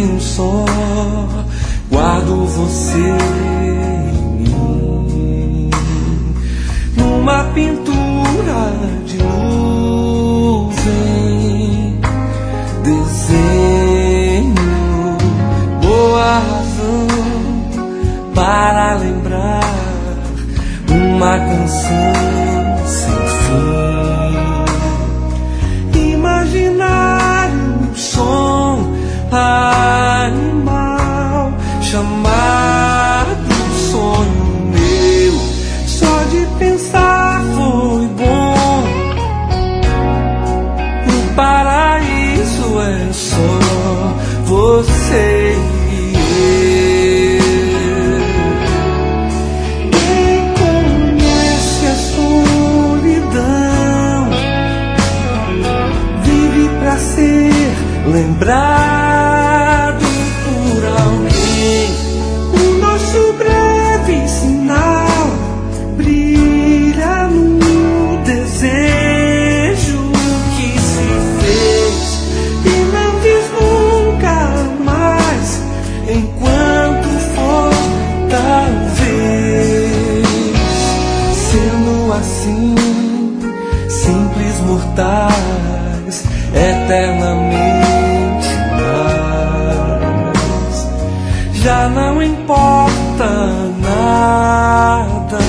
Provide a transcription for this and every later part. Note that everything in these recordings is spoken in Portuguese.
um só, guardo você em mim, numa pintura de nuvem, desenho boa razão para lembrar uma canção sem fim, imaginário som animal chamado sonho meu. Só de pensar foi bom. O paraíso é só você e eu. Quem conhece a solidão vive pra ser lembrado por alguém. O nosso breve sinal brilha no desejo que se fez e não diz nunca mais, enquanto for talvez. Sendo assim, simples mortais, eternamente mais, já não importa nada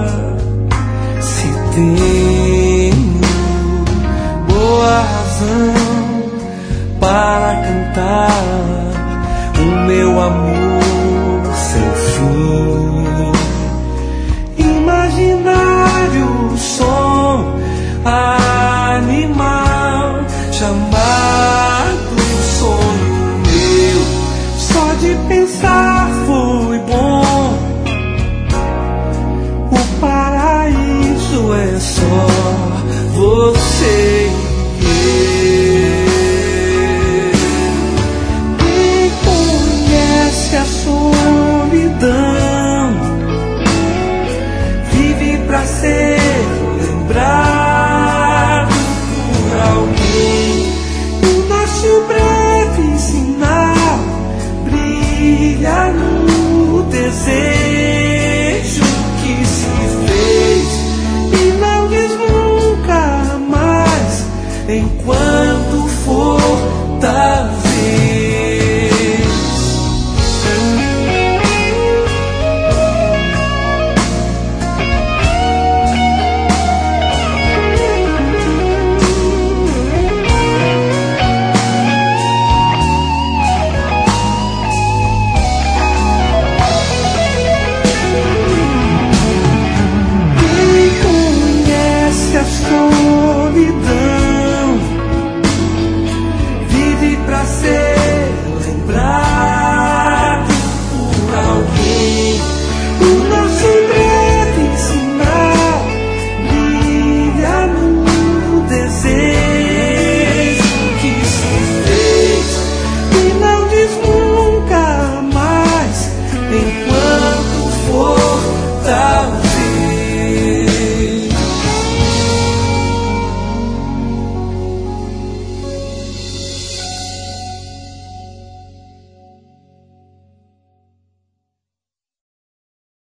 se tenho boa razão para cantar o meu amor sem fim, imaginário som animal chamado sonho meu. Só de pensar foi bom. O paraíso é só você e eu. Quem conhece a solidão vive pra ser lembrado por alguém. O nosso breve sinal brilha no desejo que se fez e não diz nunca mais, enquanto